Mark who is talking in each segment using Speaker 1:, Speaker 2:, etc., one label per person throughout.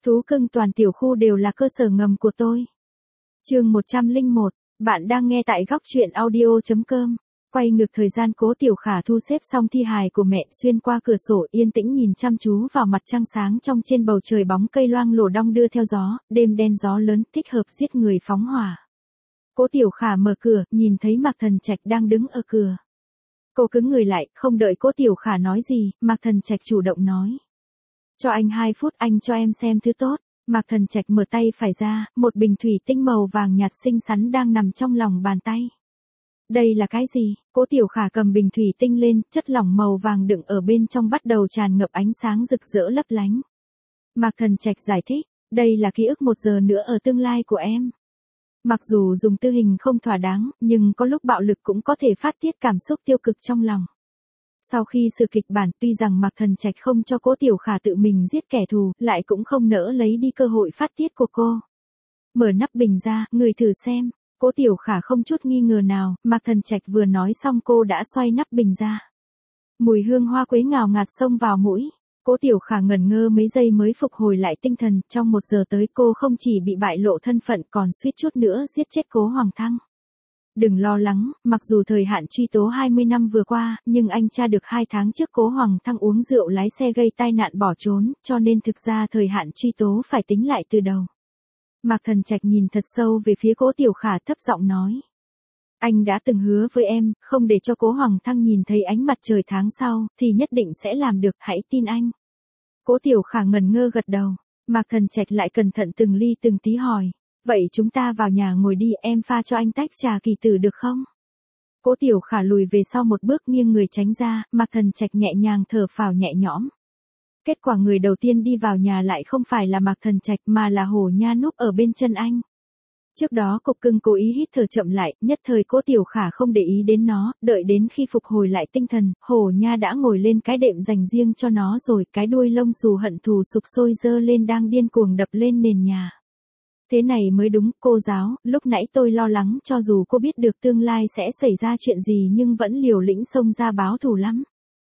Speaker 1: Thú cưng toàn tiểu khu đều là cơ sở ngầm của tôi. Chương 101, bạn đang nghe tại góc truyện audio.com. Quay ngược thời gian, Cố Tiểu Khả thu xếp xong thi hài của mẹ, xuyên qua cửa sổ yên tĩnh nhìn chăm chú vào mặt trăng sáng trong trên bầu trời, bóng cây loang lổ đong đưa theo gió, đêm đen gió lớn thích hợp giết người phóng hỏa. Cố Tiểu Khả mở cửa, nhìn thấy Mạc Thần Trạch đang đứng ở cửa. Cô cứng người lại, không đợi Cố Tiểu Khả nói gì, Mạc Thần Trạch chủ động nói. Cho anh 2 phút, anh cho em xem thứ tốt. Mạc Thần Trạch mở tay phải ra, một bình thủy tinh màu vàng nhạt xinh xắn đang nằm trong lòng bàn tay. Đây là cái gì? Cố Tiểu Khả cầm bình thủy tinh lên, chất lỏng màu vàng đựng ở bên trong bắt đầu tràn ngập ánh sáng rực rỡ lấp lánh. Mạc Thần Trạch giải thích, đây là ký ức 1 giờ nữa ở tương lai của em. Mặc dù dùng tư hình không thỏa đáng, nhưng có lúc bạo lực cũng có thể phát tiết cảm xúc tiêu cực trong lòng. Sau khi sự kịch bản, tuy rằng Mạc Thần Trạch không cho Cố Tiểu Khả tự mình giết kẻ thù, lại cũng không nỡ lấy đi cơ hội phát tiết của cô. Mở nắp bình ra, ngửi thử xem. Cố Tiểu Khả không chút nghi ngờ nào, Mạc Thần Trạch vừa nói xong cô đã xoay nắp bình ra. Mùi hương hoa quế ngào ngạt xông vào mũi. Cố Tiểu Khả ngẩn ngơ mấy giây mới phục hồi lại tinh thần, trong 1 giờ tới cô không chỉ bị bại lộ thân phận còn suýt chút nữa giết chết Cố Hoàng Thăng. Đừng lo lắng, mặc dù thời hạn truy tố 20 năm vừa qua, nhưng anh tra được 2 tháng trước Cố Hoàng Thăng uống rượu lái xe gây tai nạn bỏ trốn, cho nên thực ra thời hạn truy tố phải tính lại từ đầu. Mạc Thần Trạch nhìn thật sâu về phía Cố Tiểu Khả, thấp giọng nói. Anh đã từng hứa với em, không để cho Cố Hoàng Thăng nhìn thấy ánh mặt trời tháng sau, thì nhất định sẽ làm được, hãy tin anh. Cố Tiểu Khả ngẩn ngơ gật đầu. Mạc Thần Trạch lại cẩn thận từng ly từng tí hỏi. Vậy chúng ta vào nhà ngồi đi, em pha cho anh tách trà kỳ tử được không? Cố Tiểu Khả lùi về sau một bước, nghiêng người tránh ra, Mạc Thần Trạch nhẹ nhàng thở phào nhẹ nhõm. Kết quả người đầu tiên đi vào nhà lại không phải là Mạc Thần Trạch mà là Hổ Nha núp ở bên chân anh. Trước đó cục cưng cố ý hít thở chậm lại, nhất thời Cố Tiểu Khả không để ý đến nó, đợi đến khi phục hồi lại tinh thần, Hổ Nha đã ngồi lên cái đệm dành riêng cho nó rồi, cái đuôi lông xù hận thù sục sôi dơ lên đang điên cuồng đập lên nền nhà. Thế này mới đúng, cô giáo, lúc nãy tôi lo lắng cho dù cô biết được tương lai sẽ xảy ra chuyện gì nhưng vẫn liều lĩnh xông ra báo thù lắm.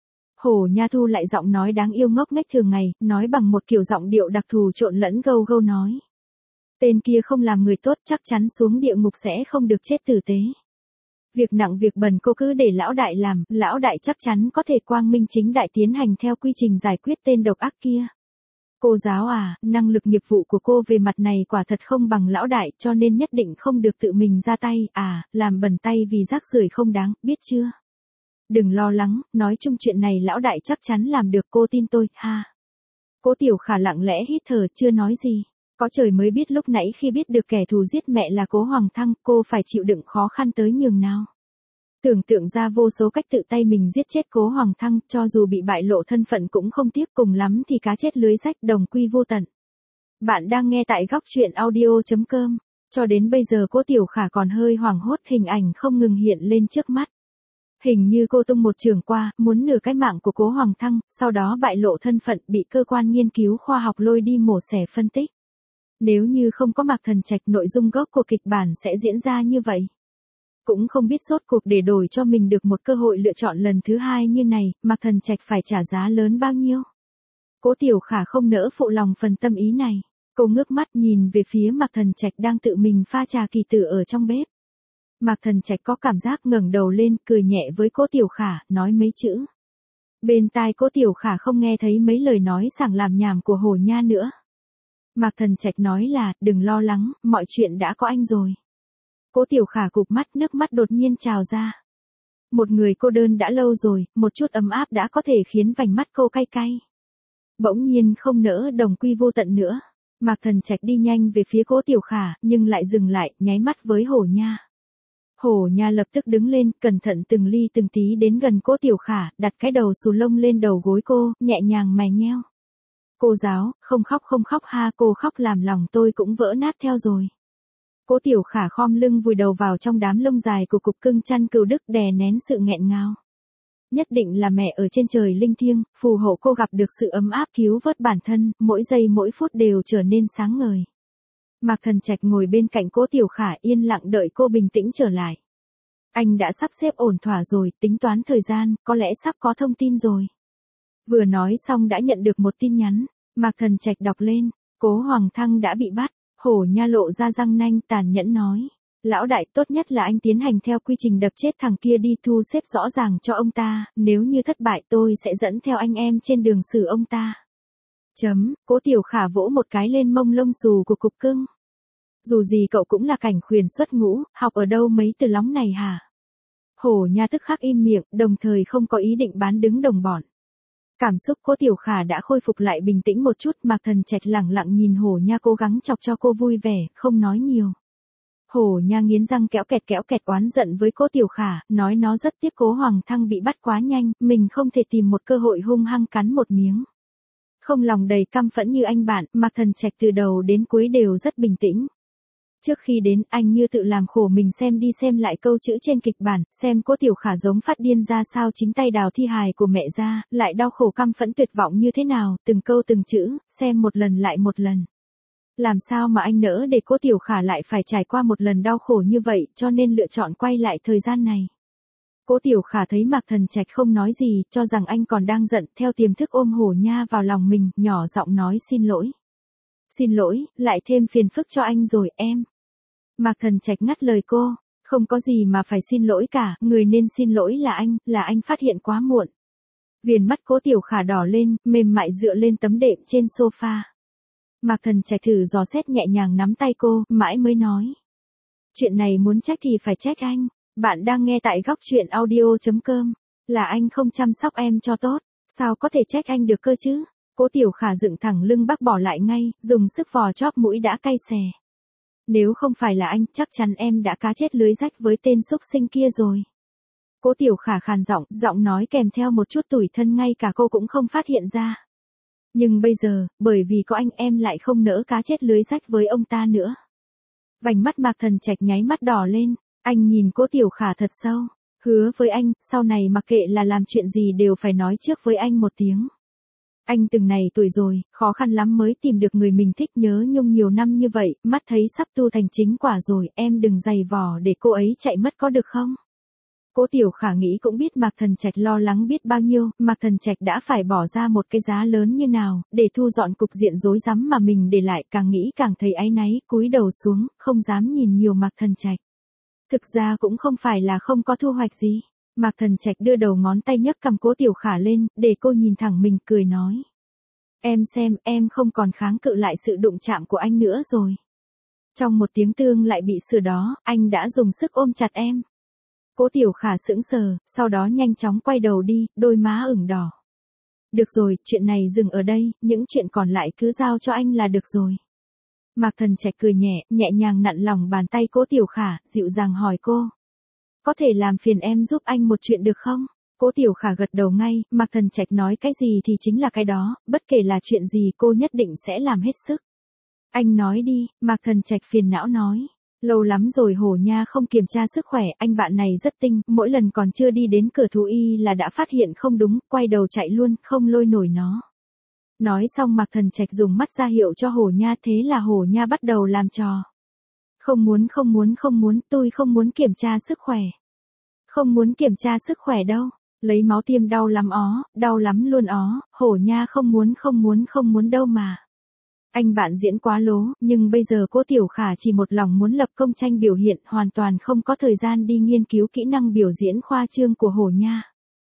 Speaker 1: Hổ Nha thu lại giọng nói đáng yêu ngốc nghếch thường ngày, nói bằng một kiểu giọng điệu đặc thù trộn lẫn gâu gâu nói. Tên kia không làm người tốt, chắc chắn xuống địa ngục sẽ không được chết tử tế. Việc nặng việc bẩn cô cứ để lão đại làm, lão đại chắc chắn có thể quang minh chính đại tiến hành theo quy trình giải quyết tên độc ác kia. Cô giáo à, năng lực nghiệp vụ của cô về mặt này quả thật không bằng lão đại, cho nên nhất định không được tự mình ra tay, làm bẩn tay vì rác rưởi không đáng, biết chưa? Đừng lo lắng, nói chung chuyện này lão đại chắc chắn làm được, cô tin tôi, ha. Cố Tiểu Khả lặng lẽ hít thở, chưa nói gì. Có trời mới biết lúc nãy khi biết được kẻ thù giết mẹ là Cố Hoàng Thăng, cô phải chịu đựng khó khăn tới nhường nào. Tưởng tượng ra vô số cách tự tay mình giết chết Cố Hoàng Thăng, cho dù bị bại lộ thân phận cũng không tiếc, cùng lắm thì cá chết lưới rách, đồng quy vô tận. Bạn đang nghe tại góc truyện audio.com. Cho đến bây giờ Cố Tiểu Khả còn hơi hoảng hốt, hình ảnh không ngừng hiện lên trước mắt. Hình như cô tung một trường qua, muốn nửa cái mạng của Cố Hoàng Thăng, sau đó bại lộ thân phận, bị cơ quan nghiên cứu khoa học lôi đi mổ xẻ phân tích. Nếu như không có Mạc Thần Trạch, nội dung gốc của kịch bản sẽ diễn ra như vậy. Cũng không biết rốt cuộc để đổi cho mình được một cơ hội lựa chọn lần thứ 2 như này, Mạc Thần Trạch phải trả giá lớn bao nhiêu. Cố Tiểu Khả không nỡ phụ lòng phần tâm ý này. Cô ngước mắt nhìn về phía Mạc Thần Trạch đang tự mình pha trà kỳ tử ở trong bếp. Mạc Thần Trạch có cảm giác ngẩng đầu lên, cười nhẹ với Cố Tiểu Khả, nói mấy chữ. Bên tai Cố Tiểu Khả không nghe thấy mấy lời nói sảng làm nhảm của Hổ Nha nữa. Mạc Thần Trạch nói là, đừng lo lắng, mọi chuyện đã có anh rồi. Cố Tiểu Khả cụp mắt, nước mắt đột nhiên trào ra. Một người cô đơn đã lâu rồi, một chút ấm áp đã có thể khiến vành mắt cô cay cay. Bỗng nhiên không nỡ đồng quy vô tận nữa. Mạc Thần Trạch đi nhanh về phía Cố Tiểu Khả, nhưng lại dừng lại, nháy mắt với Hổ Nha. Hổ Nha lập tức đứng lên, cẩn thận từng ly từng tí đến gần Cố Tiểu Khả, đặt cái đầu xù lông lên đầu gối cô, nhẹ nhàng mè nheo. Cô giáo, không khóc ha, cô khóc làm lòng tôi cũng vỡ nát theo rồi. Cố Tiểu Khả khom lưng vùi đầu vào trong đám lông dài của cục cưng chăn cừu Đức, đè nén sự nghẹn ngào. Nhất định là mẹ ở trên trời linh thiêng, phù hộ cô gặp được sự ấm áp cứu vớt bản thân, mỗi giây mỗi phút đều trở nên sáng ngời. Mạc Thần Trạch ngồi bên cạnh Cố Tiểu Khả yên lặng đợi cô bình tĩnh trở lại. Anh đã sắp xếp ổn thỏa rồi, tính toán thời gian, có lẽ sắp có thông tin rồi. Vừa nói xong đã nhận được một tin nhắn. Mạc Thần Trạch đọc lên. Cố Hoàng Thăng đã bị bắt, Hổ Nha lộ ra răng nanh tàn nhẫn nói. Lão đại, tốt nhất là anh tiến hành theo quy trình đập chết thằng kia đi, thu xếp rõ ràng cho ông ta, nếu như thất bại tôi sẽ dẫn theo anh em trên đường xử ông ta. Cố Tiểu Khả vỗ một cái lên mông lông xù của Cục Cưng. Dù gì cậu cũng là cảnh khuyển xuất ngũ, học ở đâu mấy từ lóng này hả? Hổ Nha tức khắc im miệng, đồng thời không có ý định bán đứng đồng bọn. Cảm xúc Cố Tiểu Khả đã khôi phục lại bình tĩnh một chút, Mạc Thần Trạch lẳng lặng nhìn Hổ Nha cố gắng chọc cho cô vui vẻ, không nói nhiều. Hổ Nha nghiến răng kéo kẹt oán giận với Cố Tiểu Khả, nói nó rất tiếc Cố Hoàng Thăng bị bắt quá nhanh, mình không thể tìm một cơ hội hung hăng cắn một miếng. Không lòng đầy căm phẫn như anh bạn, Mạc Thần Trạch từ đầu đến cuối đều rất bình tĩnh. Trước khi đến, anh như tự làm khổ mình xem đi xem lại câu chữ trên kịch bản, xem Cố Tiểu Khả giống phát điên ra sao, chính tay đào thi hài của mẹ ra, lại đau khổ căm phẫn tuyệt vọng như thế nào, từng câu từng chữ, xem một lần lại một lần. Làm sao mà anh nỡ để Cố Tiểu Khả lại phải trải qua một lần đau khổ như vậy, cho nên lựa chọn quay lại thời gian này. Cố Tiểu Khả thấy Mạc Thần Trạch không nói gì, cho rằng anh còn đang giận, theo tiềm thức ôm Hổ Nha vào lòng mình, nhỏ giọng nói xin lỗi. Xin lỗi, lại thêm phiền phức cho anh rồi em. Mạc Thần Trạch ngắt lời cô, không có gì mà phải xin lỗi cả, người nên xin lỗi là anh phát hiện quá muộn. Viền mắt Cố Tiểu Khả đỏ lên, mềm mại dựa lên tấm đệm trên sofa. Mạc Thần Trạch thử dò xét nhẹ nhàng nắm tay cô, mãi mới nói. Chuyện này muốn trách thì phải trách anh, bạn đang nghe tại góc truyện audio.com, là anh không chăm sóc em cho tốt, sao có thể trách anh được cơ chứ? Cố Tiểu Khả dựng thẳng lưng bác bỏ lại ngay, dùng sức vò chóp mũi đã cay xè. Nếu không phải là anh, chắc chắn em đã cá chết lưới rách với tên xúc sinh kia rồi. Cố Tiểu Khả khàn giọng nói kèm theo một chút tủi thân ngay cả cô cũng không phát hiện ra. Nhưng bây giờ, bởi vì có anh em lại không nỡ cá chết lưới rách với ông ta nữa. Vành mắt Mạc Thần Trạch nháy mắt đỏ lên, anh nhìn Cố Tiểu Khả thật sâu, hứa với anh, sau này mặc kệ là làm chuyện gì đều phải nói trước với anh một tiếng. Anh từng này tuổi rồi, khó khăn lắm mới tìm được người mình thích, nhớ nhung nhiều năm như vậy, mắt thấy sắp tu thành chính quả rồi, em đừng giày vò để cô ấy chạy mất có được không? Cố Tiểu Khả nghĩ cũng biết Mạc Thần Trạch lo lắng biết bao nhiêu, Mạc Thần Trạch đã phải bỏ ra một cái giá lớn như nào, để thu dọn cục diện rối rắm mà mình để lại, càng nghĩ càng thấy áy náy, cúi đầu xuống, không dám nhìn nhiều Mạc Thần Trạch. Thực ra cũng không phải là không có thu hoạch gì. Mạc Thần Trạch đưa đầu ngón tay nhấc cầm Cố Tiểu Khả lên, để cô nhìn thẳng mình, cười nói. Em xem, em không còn kháng cự lại sự đụng chạm của anh nữa rồi. Trong một tiếng tương lại bị sửa đó, anh đã dùng sức ôm chặt em. Cố Tiểu Khả sững sờ, sau đó nhanh chóng quay đầu đi, đôi má ửng đỏ. Được rồi, chuyện này dừng ở đây, những chuyện còn lại cứ giao cho anh là được rồi. Mạc Thần Trạch cười nhẹ nhàng nặn lòng bàn tay Cố Tiểu Khả, dịu dàng hỏi cô. Có thể làm phiền em giúp anh một chuyện được không? Cố Tiểu Khả gật đầu ngay, Mạc Thần Trạch nói cái gì thì chính là cái đó, bất kể là chuyện gì cô nhất định sẽ làm hết sức. Anh nói đi, Mạc Thần Trạch phiền não nói. Lâu lắm rồi Hổ Nha không kiểm tra sức khỏe, anh bạn này rất tinh, mỗi lần còn chưa đi đến cửa thú y là đã phát hiện không đúng, quay đầu chạy luôn, không lôi nổi nó. Nói xong Mạc Thần Trạch dùng mắt ra hiệu cho Hổ Nha, thế là Hổ Nha bắt đầu làm trò. Không muốn, tôi không muốn kiểm tra sức khỏe. Không muốn kiểm tra sức khỏe đâu, lấy máu tiêm đau lắm ó, đau lắm luôn ó, Hổ Nha không muốn đâu mà. Anh bạn diễn quá lố, nhưng bây giờ Cố Tiểu Khả chỉ một lòng muốn lập công tranh biểu hiện, hoàn toàn không có thời gian đi nghiên cứu kỹ năng biểu diễn khoa trương của Hổ Nha.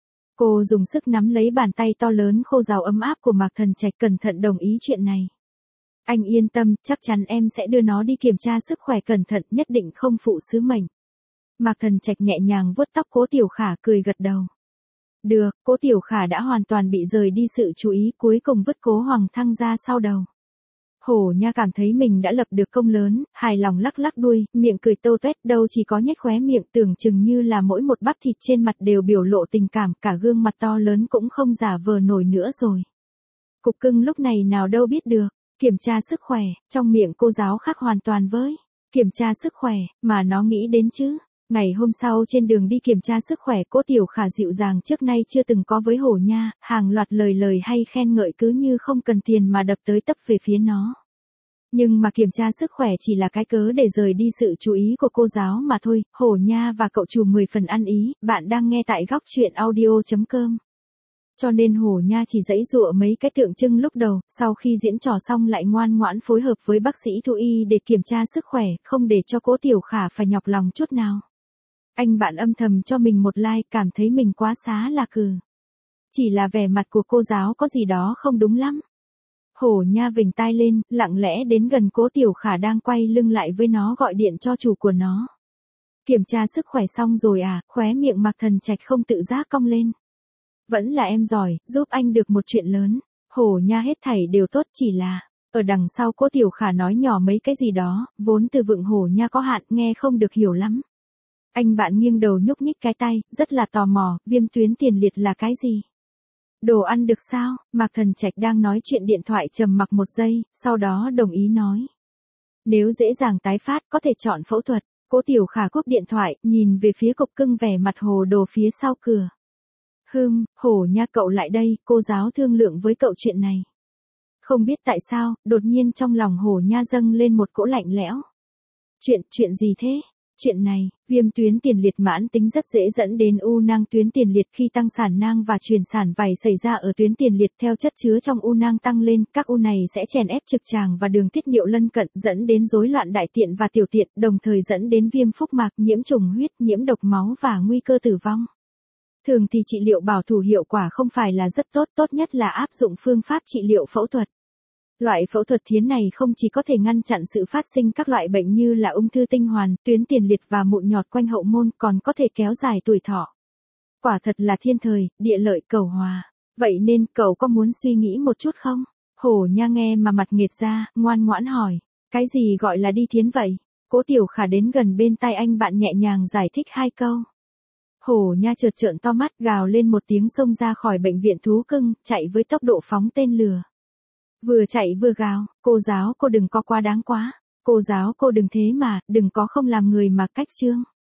Speaker 1: Cô dùng sức nắm lấy bàn tay to lớn khô ráo ấm áp của Mạc Thần Trạch, cẩn thận đồng ý chuyện này. Anh yên tâm, chắc chắn em sẽ đưa nó đi kiểm tra sức khỏe cẩn thận, nhất định không phụ sứ mệnh. Mạc Thần Trạch nhẹ nhàng vuốt tóc Cố Tiểu Khả, cười gật đầu. Được, Cố Tiểu Khả đã hoàn toàn bị rời đi sự chú ý, cuối cùng vứt Cố Hoàng Thăng ra sau đầu. Hổ Nha cảm thấy mình đã lập được công lớn, hài lòng lắc lắc đuôi, miệng cười tô toét, đâu chỉ có nhếch khóe miệng, tưởng chừng như là mỗi một bắp thịt trên mặt đều biểu lộ tình cảm, cả gương mặt to lớn cũng không giả vờ nổi nữa rồi. Cục Cưng lúc này nào đâu biết được, kiểm tra sức khỏe, trong miệng cô giáo khác hoàn toàn với kiểm tra sức khỏe, mà nó nghĩ đến chứ. Ngày hôm sau trên đường đi kiểm tra sức khỏe, Cố Tiểu Khả dịu dàng trước nay chưa từng có với Hổ Nha, hàng loạt lời hay khen ngợi cứ như không cần tiền mà đập tới tấp về phía nó. Nhưng mà kiểm tra sức khỏe chỉ là cái cớ để rời đi sự chú ý của cô giáo mà thôi. Hổ Nha và cậu chủ 10 phần ăn ý, bạn đang nghe tại góc truyện audio.com. Cho nên Hổ Nha chỉ giãy giụa mấy cái tượng trưng lúc đầu, sau khi diễn trò xong lại ngoan ngoãn phối hợp với bác sĩ thú y để kiểm tra sức khỏe, không để cho Cố Tiểu Khả phải nhọc lòng chút nào. Anh bạn âm thầm cho mình một like, cảm thấy mình quá xá là cừ. Chỉ là vẻ mặt của cô giáo có gì đó không đúng lắm. Hổ Nha vểnh tai lên, lặng lẽ đến gần Cố Tiểu Khả đang quay lưng lại với nó, gọi điện cho chủ của nó. Kiểm tra sức khỏe xong rồi à? Khóe miệng Mạc Thần Trạch không tự giác cong lên. Vẫn là em giỏi, giúp anh được một chuyện lớn. Hổ Nha hết thảy đều tốt, chỉ là ở đằng sau Cố Tiểu Khả nói nhỏ mấy cái gì đó, vốn từ vựng Hổ Nha có hạn, nghe không được hiểu lắm. Anh bạn nghiêng đầu nhúc nhích cái tay, rất là tò mò, viêm tuyến tiền liệt là cái gì? Đồ ăn được sao? Mạc Thần Trạch đang nói chuyện điện thoại trầm mặc một giây, sau đó đồng ý nói. Nếu dễ dàng tái phát, có thể chọn phẫu thuật. Cố Tiểu Khả cúp điện thoại, nhìn về phía cục cưng vẻ mặt hồ đồ phía sau cửa. Hổ Nha cậu lại đây, cô giáo thương lượng với cậu chuyện này. Không biết tại sao, đột nhiên trong lòng Hổ Nha dâng lên một cỗ lạnh lẽo. Chuyện gì thế? Chuyện này, viêm tuyến tiền liệt mãn tính rất dễ dẫn đến u nang tuyến tiền liệt, khi tăng sản nang và truyền sản vảy xảy ra ở tuyến tiền liệt theo chất chứa trong u nang tăng lên, các u này sẽ chèn ép trực tràng và đường tiết niệu lân cận, dẫn đến rối loạn đại tiện và tiểu tiện, đồng thời dẫn đến viêm phúc mạc, nhiễm trùng huyết, nhiễm độc máu và nguy cơ tử vong. Thường thì trị liệu bảo thủ hiệu quả không phải là rất tốt, tốt nhất là áp dụng phương pháp trị liệu phẫu thuật. Loại phẫu thuật thiến này không chỉ có thể ngăn chặn sự phát sinh các loại bệnh như là ung thư tinh hoàn, tuyến tiền liệt và mụn nhọt quanh hậu môn, còn có thể kéo dài tuổi thọ. Quả thật là thiên thời, địa lợi cầu hòa. Vậy nên cậu có muốn suy nghĩ một chút không? Hổ Nha nghe mà mặt nghệt ra, ngoan ngoãn hỏi. Cái gì gọi là đi thiến vậy? Cố Tiểu Khả đến gần bên tai anh bạn nhẹ nhàng giải thích 2 câu. Hổ Nha chợt trợn to mắt, gào lên một tiếng, xông ra khỏi bệnh viện thú cưng, chạy với tốc độ phóng tên lửa. Vừa chạy vừa gào, cô giáo cô đừng có quá đáng quá. Cô giáo cô đừng thế mà, đừng có không làm người mà cách chương.